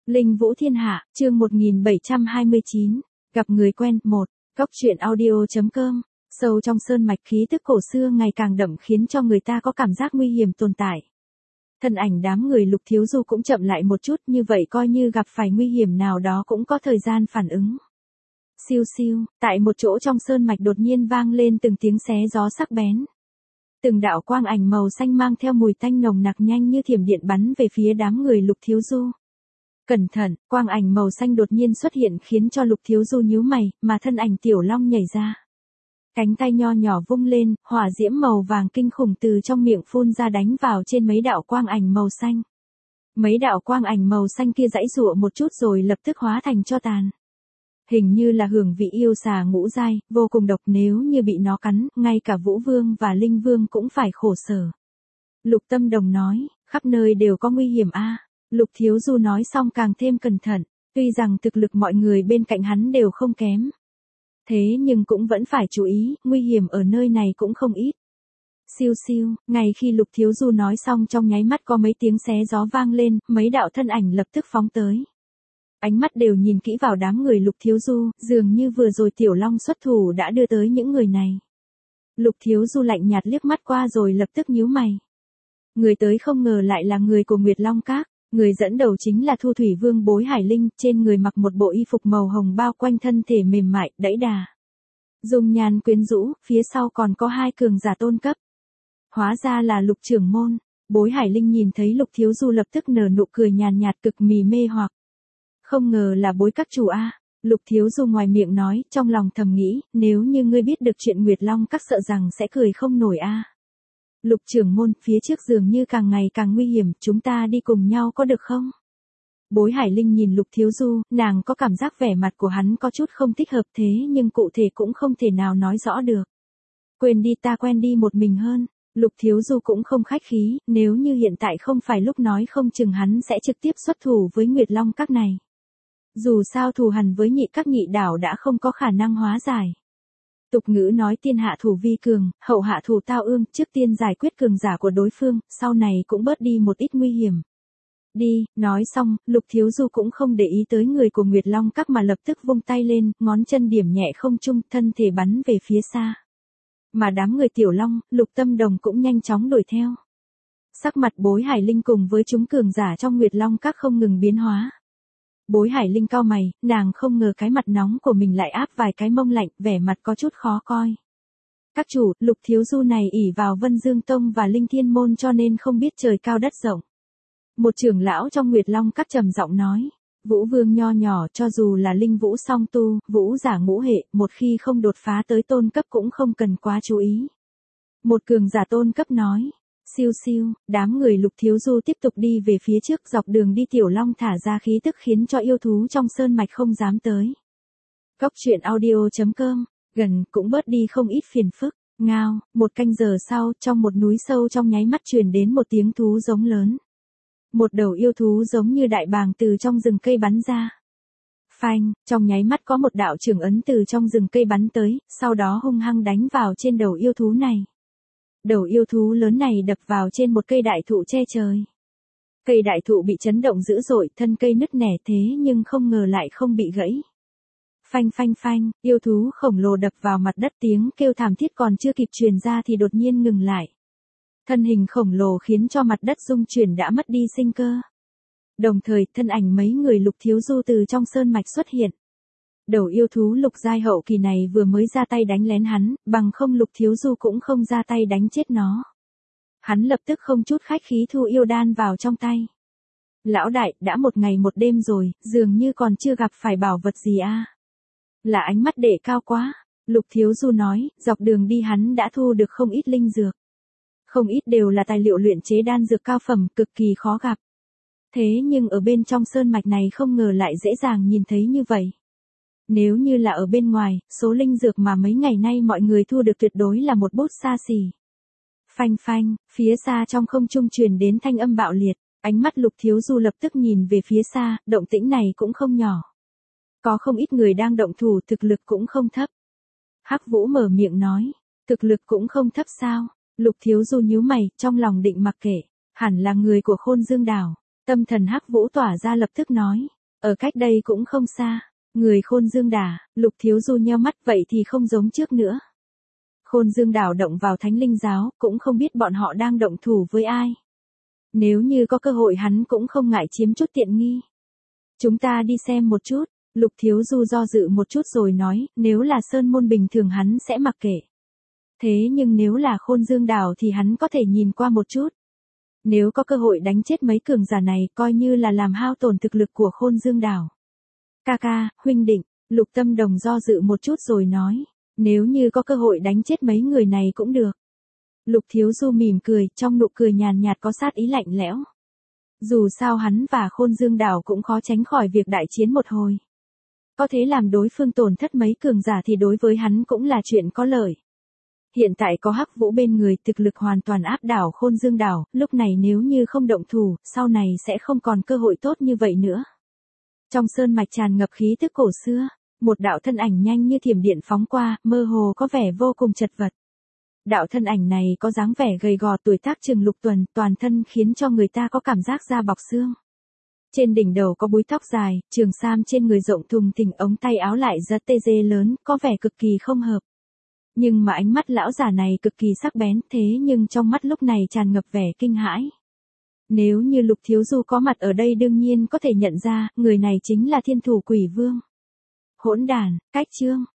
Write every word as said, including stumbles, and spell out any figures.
Linh Vũ Thiên Hạ, chương một nghìn bảy trăm hai mươi chín, gặp người quen, một, Cóc truyện audio.com, sâu trong sơn mạch khí tức cổ xưa ngày càng đậm khiến cho người ta có cảm giác nguy hiểm tồn tại. Thân ảnh đám người Lục Thiếu Du cũng chậm lại một chút, như vậy coi như gặp phải nguy hiểm nào đó cũng có thời gian phản ứng. Siêu siêu, tại một chỗ trong sơn mạch đột nhiên vang lên từng tiếng xé gió sắc bén. Từng đạo quang ảnh màu xanh mang theo mùi tanh nồng nặc nhanh như thiểm điện bắn về phía đám người Lục Thiếu Du. Cẩn thận, quang ảnh màu xanh đột nhiên xuất hiện khiến cho Lục Thiếu Du nhíu mày, mà thân ảnh Tiểu Long nhảy ra. Cánh tay nho nhỏ vung lên, hỏa diễm màu vàng kinh khủng từ trong miệng phun ra đánh vào trên mấy đạo quang ảnh màu xanh. Mấy đạo quang ảnh màu xanh kia giãy giụa một chút rồi lập tức hóa thành tro tàn. Hình như là hương vị yêu xà ngũ giai, vô cùng độc, nếu như bị nó cắn, ngay cả Vũ Vương và Linh Vương cũng phải khổ sở. Lục Tâm Đồng nói, khắp nơi đều có nguy hiểm a. Lục Thiếu Du nói xong càng thêm cẩn thận, tuy rằng thực lực mọi người bên cạnh hắn đều không kém. Thế nhưng cũng vẫn phải chú ý, nguy hiểm ở nơi này cũng không ít. Siêu siêu, ngay khi Lục Thiếu Du nói xong trong nháy mắt có mấy tiếng xé gió vang lên, mấy đạo thân ảnh lập tức phóng tới. Ánh mắt đều nhìn kỹ vào đám người Lục Thiếu Du, dường như vừa rồi Tiểu Long xuất thủ đã đưa tới những người này. Lục Thiếu Du lạnh nhạt liếc mắt qua rồi lập tức nhíu mày. Người tới không ngờ lại là người của Nguyệt Long Các. Người dẫn đầu chính là Thu Thủy Vương Bối Hải Linh, trên người mặc một bộ y phục màu hồng bao quanh thân thể mềm mại, đẫy đà. Dung nhan quyến rũ, phía sau còn có hai cường giả tôn cấp. Hóa ra là Lục trưởng môn. Bối Hải Linh nhìn thấy Lục Thiếu Du lập tức nở nụ cười nhàn nhạt cực mì mê hoặc. Không ngờ là Bối các chủ a. Lục Thiếu Du ngoài miệng nói, trong lòng thầm nghĩ, nếu như ngươi biết được chuyện Nguyệt Long Các sợ rằng sẽ cười không nổi a. Lục trưởng môn, phía trước dường như càng ngày càng nguy hiểm, chúng ta đi cùng nhau có được không? Bối Hải Linh nhìn Lục Thiếu Du, nàng có cảm giác vẻ mặt của hắn có chút không thích hợp, thế nhưng cụ thể cũng không thể nào nói rõ được. Quên đi, ta quen đi một mình hơn. Lục Thiếu Du cũng không khách khí, nếu như hiện tại không phải lúc nói không chừng hắn sẽ trực tiếp xuất thủ với Nguyệt Long Các này. Dù sao thù hằn với nhị các nhị đảo đã không có khả năng hóa giải. Tục ngữ nói tiên hạ thủ vi cường, hậu hạ thủ tao ương, trước tiên giải quyết cường giả của đối phương, sau này cũng bớt đi một ít nguy hiểm. Đi, nói xong, Lục Thiếu Du cũng không để ý tới người của Nguyệt Long Các mà lập tức vung tay lên, ngón chân điểm nhẹ không trung, thân thể bắn về phía xa. Mà đám người Tiểu Long, Lục Tâm Đồng cũng nhanh chóng đuổi theo. Sắc mặt Bối Hải Linh cùng với chúng cường giả trong Nguyệt Long Các không ngừng biến hóa. Bối Hải Linh cau mày, nàng không ngờ cái mặt nóng của mình lại áp vài cái mông lạnh, vẻ mặt có chút khó coi. Các chủ, Lục Thiếu Du này ỷ vào Vân Dương Tông và Linh Thiên Môn cho nên không biết trời cao đất rộng. Một trưởng lão trong Nguyệt Long Các trầm giọng nói, Vũ Vương nho nhỏ cho dù là linh vũ song tu, vũ giả ngũ hệ, một khi không đột phá tới tôn cấp cũng không cần quá chú ý. Một cường giả tôn cấp nói. Siêu siêu, đám người Lục Thiếu Du tiếp tục đi về phía trước, dọc đường đi Tiểu Long thả ra khí tức khiến cho yêu thú trong sơn mạch không dám tới. Cóc truyện audio.com, gần cũng bớt đi không ít phiền phức. Ngao, một canh giờ sau, trong một núi sâu trong nháy mắt truyền đến một tiếng thú giống lớn. Một đầu yêu thú giống như đại bàng từ trong rừng cây bắn ra. Phanh, trong nháy mắt có một đạo trưởng ấn từ trong rừng cây bắn tới, sau đó hung hăng đánh vào trên đầu yêu thú này. Đầu yêu thú lớn này đập vào trên một cây đại thụ che trời. Cây đại thụ bị chấn động dữ dội, thân cây nứt nẻ thế nhưng không ngờ lại không bị gãy. Phanh phanh phanh, yêu thú khổng lồ đập vào mặt đất, tiếng kêu thảm thiết còn chưa kịp truyền ra thì đột nhiên ngừng lại. Thân hình khổng lồ khiến cho mặt đất rung chuyển đã mất đi sinh cơ. Đồng thời, thân ảnh mấy người Lục Thiếu Du từ trong sơn mạch xuất hiện. Đầu yêu thú lục giai hậu kỳ này vừa mới ra tay đánh lén hắn, bằng không Lục Thiếu Du cũng không ra tay đánh chết nó. Hắn lập tức không chút khách khí thu yêu đan vào trong tay. Lão đại, đã một ngày một đêm rồi, dường như còn chưa gặp phải bảo vật gì a. Là ánh mắt đệ cao quá, Lục Thiếu Du nói, dọc đường đi hắn đã thu được không ít linh dược. Không ít đều là tài liệu luyện chế đan dược cao phẩm, cực kỳ khó gặp. Thế nhưng ở bên trong sơn mạch này không ngờ lại dễ dàng nhìn thấy như vậy. Nếu như là ở bên ngoài, số linh dược mà mấy ngày nay mọi người thu được tuyệt đối là một bút xa xỉ. Phanh phanh, phía xa trong không trung truyền đến thanh âm bạo liệt, ánh mắt Lục Thiếu Du lập tức nhìn về phía xa, động tĩnh này cũng không nhỏ. Có không ít người đang động thủ, thực lực cũng không thấp. Hắc Vũ mở miệng nói, thực lực cũng không thấp sao? Lục Thiếu Du nhíu mày, trong lòng định mặc kệ, hẳn là người của Khôn Dương đảo. Tâm thần Hắc Vũ tỏa ra lập tức nói, Ở cách đây cũng không xa, người Khôn Dương Đà, Lục Thiếu Du nheo mắt vậy thì không giống trước nữa. Khôn Dương Đảo động vào Thánh Linh Giáo, cũng không biết bọn họ đang động thủ với ai. Nếu như có cơ hội hắn cũng không ngại chiếm chút tiện nghi. Chúng ta đi xem một chút, Lục Thiếu Du do dự một chút rồi nói, nếu là Sơn Môn bình thường hắn sẽ mặc kệ. Thế nhưng nếu là Khôn Dương Đảo thì hắn có thể nhìn qua một chút. Nếu có cơ hội đánh chết mấy cường giả này coi như là làm hao tổn thực lực của Khôn Dương Đảo. Ca ca, huynh định, Lục Tâm Đồng do dự một chút rồi nói, nếu như có cơ hội đánh chết mấy người này cũng được. Lục Thiếu Du mỉm cười, trong nụ cười nhàn nhạt có sát ý lạnh lẽo. Dù sao hắn và Khôn Dương Đảo cũng khó tránh khỏi việc đại chiến một hồi. Có thế làm đối phương tổn thất mấy cường giả thì đối với hắn cũng là chuyện có lợi. Hiện tại có Hắc Vũ bên người, thực lực hoàn toàn áp đảo Khôn Dương Đảo, lúc này nếu như không động thủ, sau này sẽ không còn cơ hội tốt như vậy nữa. Trong sơn mạch tràn ngập khí tức cổ xưa, một đạo thân ảnh nhanh như thiểm điện phóng qua, mơ hồ có vẻ vô cùng chật vật. Đạo thân ảnh này có dáng vẻ gầy gò, tuổi tác chừng lục tuần, toàn thân khiến cho người ta có cảm giác da bọc xương. Trên đỉnh đầu có búi tóc dài, trường sam trên người rộng thùng thình, ống tay áo lại rất tê dê lớn, có vẻ cực kỳ không hợp. Nhưng mà ánh mắt lão già này cực kỳ sắc bén, thế nhưng trong mắt lúc này tràn ngập vẻ kinh hãi. Nếu như Lục Thiếu Du có mặt ở đây đương nhiên có thể nhận ra, người này chính là Thiên Thủ Quỷ Vương. Hỗn đàn, cách chương.